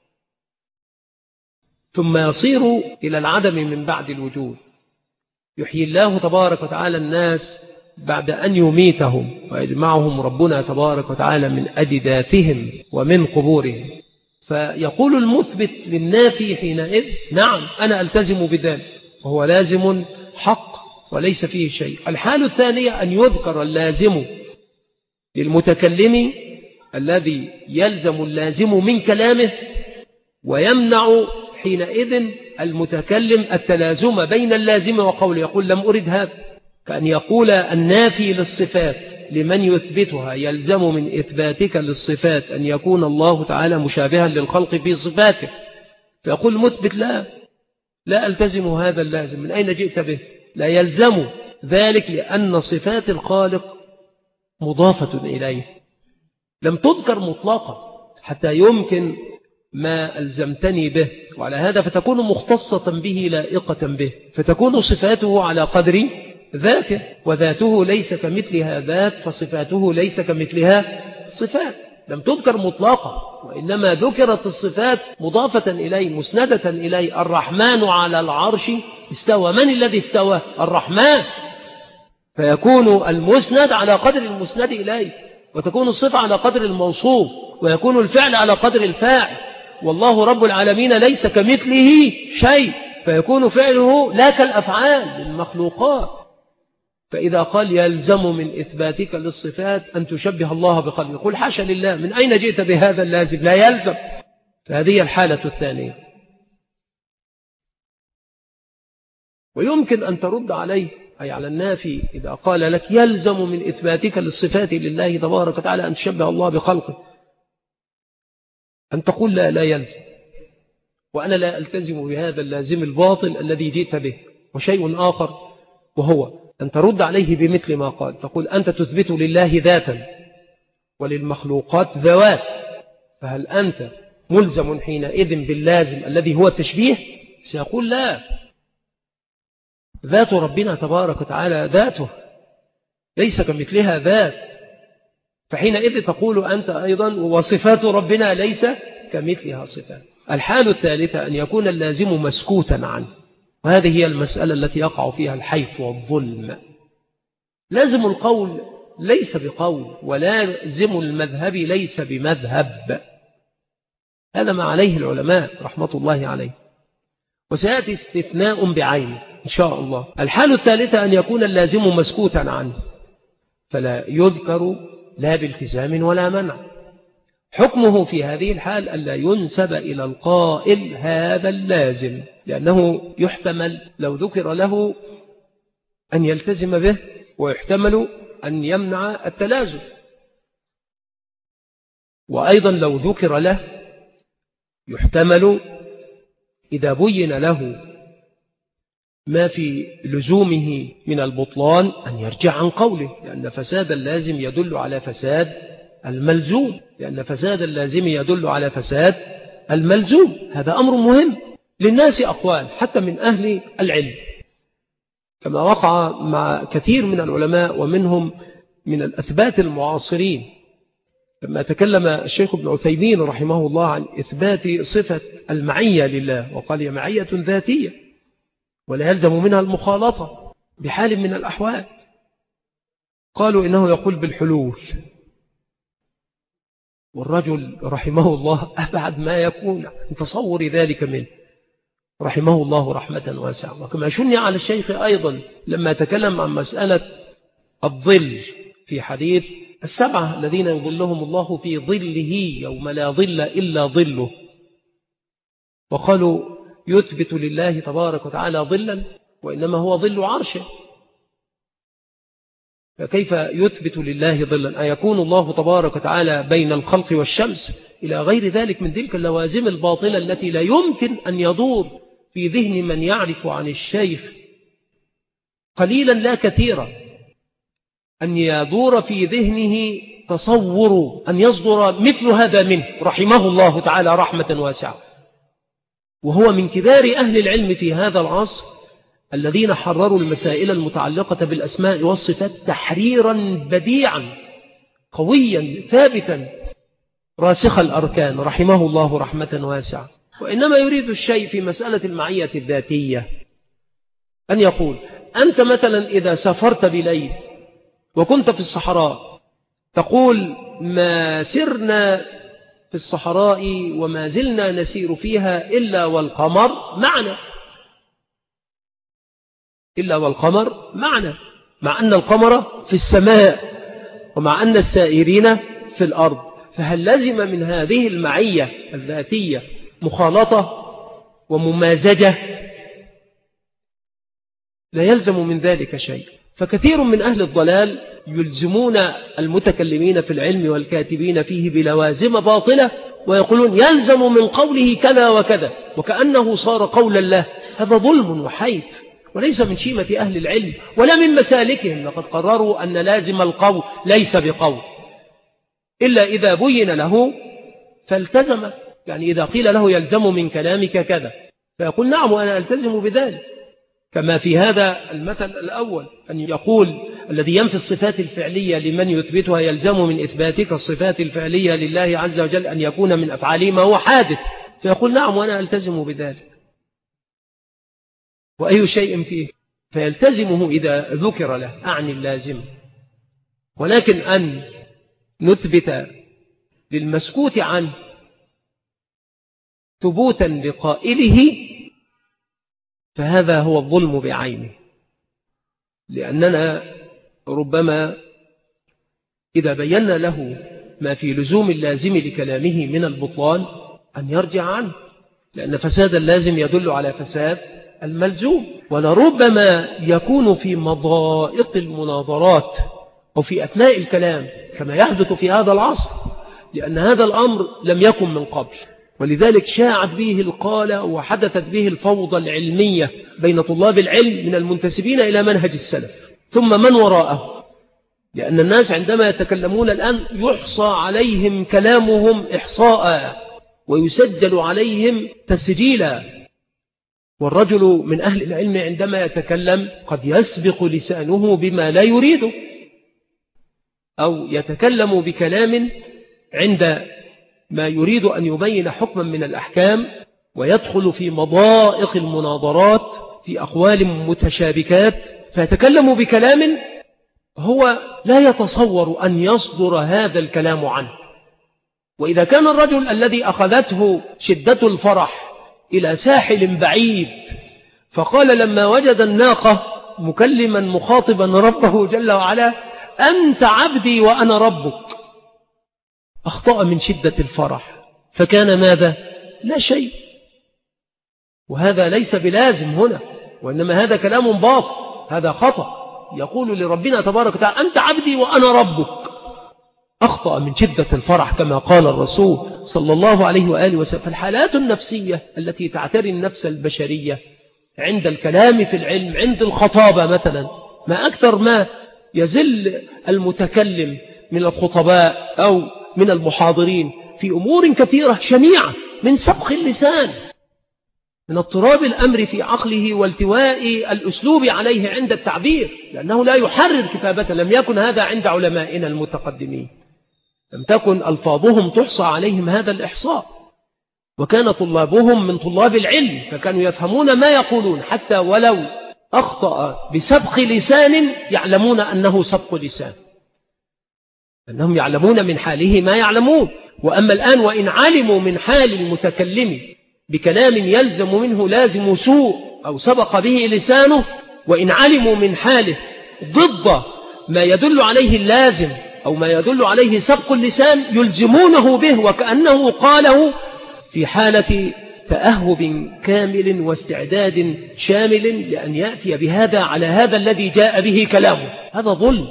ثم يصير إلى العدم من بعد الوجود. يحيي الله تبارك وتعالى الناس بعد أن يميتهم ويجمعهم ربنا تبارك وتعالى من أجداثهم ومن قبورهم. فيقول المثبت للنافي حينئذ نعم أنا ألتزم بذلك، وهو لازم حق وليس فيه شيء. الحالة الثانية أن يذكر اللازم للمتكلم الذي يلزم اللازم من كلامه، ويمنع حينئذ المتكلم التلازم بين اللازم وقوله. يقول لم أرد هذا، كأن يقول النافي للصفات لمن يثبتها يلزم من إثباتك للصفات أن يكون الله تعالى مشابها للخلق في صفاته، فيقول مثبت لا لا ألتزم هذا اللازم. من أين جئت به؟ لا يلزم ذلك لأن صفات الخالق مضافة إليه لم تذكر مطلقا حتى يمكن ما ألزمتني به، وعلى هذا فتكون مختصة به لائقة به، فتكون صفاته على قدر ذاته، وذاته ليس كمثلها ذات، فصفاته ليس كمثلها صفات. لم تذكر مطلقا، وإنما ذكرت الصفات مضافة إليه مسندة إليه. الرحمن على العرش استوى. من الذي استوى؟ الرحمن، فيكون المسند على قدر المسند إليه، وتكون الصفة على قدر الموصوف، ويكون الفعل على قدر الفاعل. والله رب العالمين ليس كمثله شيء، فيكون فعله لا كالأفعال للمخلوقات. فإذا قال يلزم من إثباتك للصفات أن تشبه الله بخلقه، يقول حاشا لله، من أين جئت بهذا اللازم؟ لا يلزم. فهذه الحالة الثانية. ويمكن أن ترد عليه أي على النافي إذا قال لك يلزم من إثباتك للصفات لله تبارك وتعالى أن تشبه الله بخلقه، أن تقول لا لا يلزم، وأنا لا ألتزم بهذا اللازم الباطل الذي جئت به. وشيء آخر وهو أن ترد عليه بمثل ما قال، تقول أنت تثبت لله ذاتا وللمخلوقات ذوات، فهل أنت ملزم حينئذ باللازم الذي هو التشبيه؟ سيقول لا، ذات ربنا تبارك وتعالى ذاته ليس كمثلها ذات، فحينئذ تقول أنت أيضا وصفات ربنا ليس كمثلها صفات. الحالة الثالثة أن يكون اللازم مسكوتا عنه، وهذه هي المسألة التي يقع فيها الحيف والظلم. لازم القول ليس بقول، ولازم المذهب ليس بمذهب، هذا ما عليه العلماء رحمة الله عليه، وسيأتي استثناء بعينه إن شاء الله. الحالة الثالثة أن يكون اللازم مسكوتا عنه، فلا يذكر لا بالتزام ولا منع. حكمه في هذه الحال ألا ينسب إلى القائل هذا اللازم، لأنه يحتمل لو ذكر له أن يلتزم به، ويحتمل أن يمنع التلازم. وأيضا لو ذكر له يحتمل إذا بين له ما في لزومه من البطلان أن يرجع عن قوله، لأن فساد اللازم يدل على فساد الملزوم، لأن فساد اللازم يدل على فساد الملزوم. هذا أمر مهم للناس أقوال حتى من أهل العلم، كما وقع مع كثير من العلماء ومنهم من الأثبات المعاصرين، لما تكلم الشيخ ابن عثيمين رحمه الله عن إثبات صفة المعية لله، وقال هي معية ذاتية ولا يلزم منها المخالطة بحال من الأحوال. قالوا إنه يقول بالحلول، والرجل رحمه الله أبعد ما يكون عن تصور ذلك منه رحمه الله رحمة واسعة. وكما شنع على الشيخ أيضا لما تكلم عن مسألة الظل في حديث السبعة الذين يظلهم الله في ظله يوم لا ظل إلا ظله، وقالوا يثبت لله تبارك وتعالى ظلا وإنما هو ظل عرشه، فكيف يثبت لله ظلا؟ أيكون الله تبارك وتعالى بين الخلق والشمس إلى غير ذلك من تلك اللوازم الباطلة التي لا يمكن أن يدور في ذهن من يعرف عن الشيخ قليلا لا كثيرا أن يدور في ذهنه تصور أن يصدر مثل هذا منه رحمه الله تعالى رحمة واسعة، وهو من كبار أهل العلم في هذا العصر الذين حرروا المسائل المتعلقة بالأسماء والصفات تحريرا بديعا قويا ثابتا راسخ الأركان رحمه الله رحمة واسعة. وإنما يريد الشيء في مسألة المعية الذاتية أن يقول أنت مثلا إذا سافرت بليل وكنت في الصحراء تقول ما سرنا في الصحراء وما زلنا نسير فيها إلا والقمر معنا، إلا والقمر معنا، مع أن القمر في السماء ومع أن السائرين في الأرض. فهل لزم من هذه المعية الذاتية مخالطة وممازجة؟ لا يلزم من ذلك شيء. فكثير من أهل الضلال يلزمون المتكلمين في العلم والكاتبين فيه بلوازم باطلة، ويقولون يلزم من قوله كذا وكذا، وكأنه صار قول الله. هذا ظلم وحيف، وليس من شيمة أهل العلم ولا من مسالكهم. لقد قرروا أن لازم القول ليس بقول إلا إذا بين له فالتزم. يعني إذا قيل له يلزم من كلامك كذا فيقول نعم وأنا ألتزم بذلك، كما في هذا المثل الأول أن يقول الذي ينفي الصفات الفعلية لمن يثبتها يلزم من إثباتك الصفات الفعلية لله عز وجل أن يكون من أفعاله ما هو حادث، فيقول نعم وأنا ألتزم بذلك، وأي شيء فيه فيلتزمه إذا ذكر له، أعني اللازم. ولكن أن نثبت للمسكوت عنه ثبوتا لقائله فهذا هو الظلم بعينه، لأننا ربما إذا بينا له ما في لزوم اللازم لكلامه من البطلان أن يرجع عنه، لأن فساد اللازم يدل على فساد الملزوم. ولربما يكون في مضائق المناظرات أو في أثناء الكلام كما يحدث في هذا العصر، لأن هذا الأمر لم يكن من قبل، ولذلك شاعت به القالة وحدثت به الفوضى العلمية بين طلاب العلم من المنتسبين إلى منهج السلف ثم من وراءه. لأن الناس عندما يتكلمون الآن يحصى عليهم كلامهم إحصاء ويسجل عليهم تسجيلا، والرجل من أهل العلم عندما يتكلم قد يسبق لسانه بما لا يريده، أو يتكلم بكلام عند ما يريد أن يبين حكما من الأحكام ويدخل في مضائق المناظرات في أقوال متشابكات، فيتكلم بكلام هو لا يتصور أن يصدر هذا الكلام عنه. وإذا كان الرجل الذي أخذته شدة الفرح إلى ساحل بعيد فقال لما وجد الناقة مكلما مخاطبا ربه جل وعلا أنت عبدي وأنا ربك، أخطأ من شدة الفرح فكان ماذا؟ لا شيء. وهذا ليس بلازم هنا، وإنما هذا كلام باطل، هذا خطأ. يقول لربنا تبارك وتعالى أنت عبدي وأنا ربك، أخطأ من شدة الفرح كما قال الرسول صلى الله عليه وآله وسلم. فالحالات النفسية التي تعتري النفس البشرية عند الكلام في العلم، عند الخطابة مثلا، ما أكثر ما يزل المتكلم من الخطباء أو من المحاضرين في أمور كثيرة شنيعة من سبق اللسان، من اضطراب الأمر في عقله والتواء الأسلوب عليه عند التعبير، لأنه لا يحرر كتابته. لم يكن هذا عند علمائنا المتقدمين، لم تكن ألفاظهم تحصى عليهم هذا الإحصاء، وكان طلابهم من طلاب العلم فكانوا يفهمون ما يقولون، حتى ولو أخطأ بسبق لسان يعلمون أنه سبق لسان، أنهم يعلمون من حاله ما يعلمون. وأما الآن وإن علموا من حال المتكلم بكلام يلزم منه لازم سوء أو سبق به لسانه، وإن علموا من حاله ضد ما يدل عليه اللازم أو ما يدل عليه سبق اللسان يلزمونه به، وكأنه قاله في حالة تأهب كامل واستعداد شامل لأن يأتي بهذا على هذا الذي جاء به كلامه. هذا ظلم،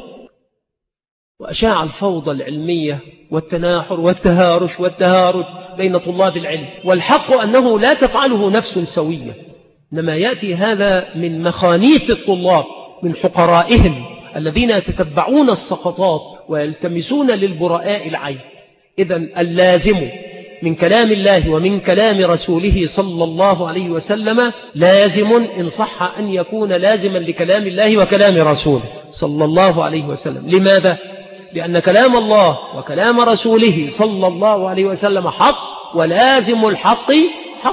وأشاع الفوضى العلمية والتناحر والتهارش والتهارج بين طلاب العلم. والحق أنه لا تفعله نفس سوية، إنما يأتي هذا من مخانيث الطلاب، من حقرائهم الذين يتتبعون السقطات ويلتمسون للبراء العين. إذن اللازم من كلام الله ومن كلام رسوله صلى الله عليه وسلم لازم إن صح أن يكون لازما لكلام الله وكلام رسوله صلى الله عليه وسلم. لماذا؟ لأن كلام الله وكلام رسوله صلى الله عليه وسلم حق، ولازم الحق حق.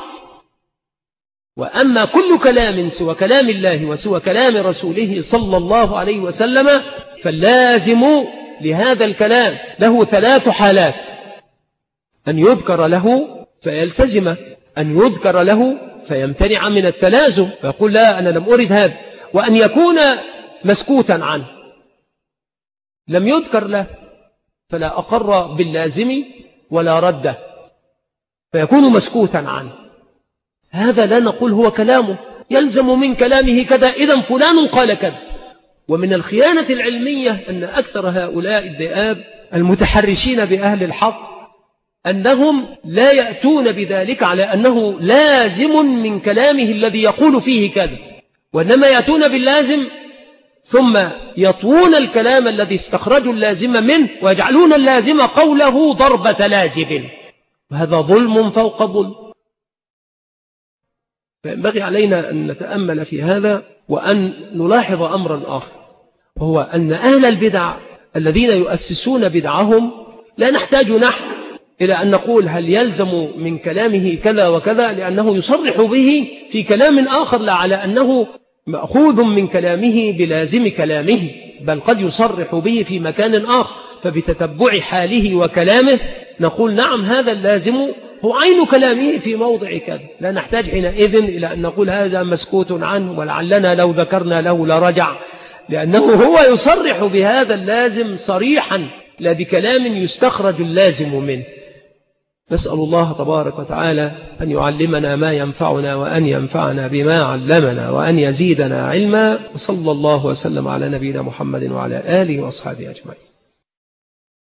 وأما كل كلام سوى كلام الله وسوى كلام رسوله صلى الله عليه وسلم فاللازم لهذا الكلام له ثلاث حالات: أن يذكر له فيلتزم، أن يذكر له فيمتنع من التلازم فيقول لا أنا لم أرد هذا، وأن يكون مسكوتا عنه لم يذكر له فلا أقر باللازم ولا رده فيكون مسكوتا عنه. هذا لا نقول هو كلامه، يلزم من كلامه كذا، إذن فلان قال كذا. ومن الخيانة العلمية أن أكثر هؤلاء الذئاب المتحرشين بأهل الحق أنهم لا يأتون بذلك على أنه لازم من كلامه الذي يقول فيه كذا، وإنما يأتون باللازم ثم يطوون الكلام الذي استخرجوا اللازم منه ويجعلون اللازم قوله ضربة لازم، وهذا ظلم فوق ظلم. فينبغي علينا أن نتأمل في هذا وأن نلاحظ أمرا آخر، وهو أن أهل البدع الذين يؤسسون بدعهم لا نحتاج نحن إلى أن نقول هل يلزم من كلامه كذا وكذا، لأنه يصرح به في كلام آخر لا على أنه مأخوذ من كلامه بلازم كلامه، بل قد يصرح به في مكان آخر، فبتتبع حاله وكلامه نقول نعم هذا اللازم هو عين كلامه في موضع كذا. لا نحتاج حينئذ إلى أن نقول هذا مسكوت عنه ولعلنا لو ذكرنا له لرجع، لأنه هو يصرح بهذا اللازم صريحا لا بكلام يستخرج اللازم منه. نسأل الله تبارك وتعالى أن يعلمنا ما ينفعنا وأن ينفعنا بما علمنا وأن يزيدنا علما. صلى الله وسلم على نبينا محمد وعلى آله وأصحابه أجمعين.